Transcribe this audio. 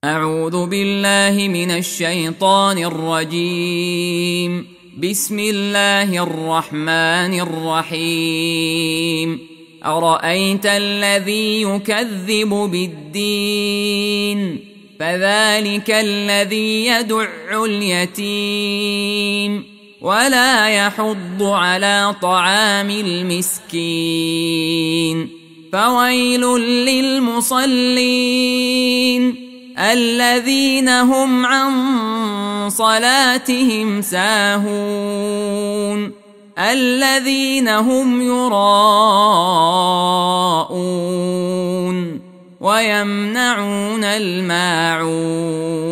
أعوذ بالله من الشيطان الرجيم. بسم الله الرحمن الرحيم. أرأيت الذي يكذب بالدين فذلك الذي يدع اليتيم ولا يحض على طعام المسكين فويل للمصلين الذين هم عن صلاتهم ساهون الذين هم يراءون ويمنعون الماعون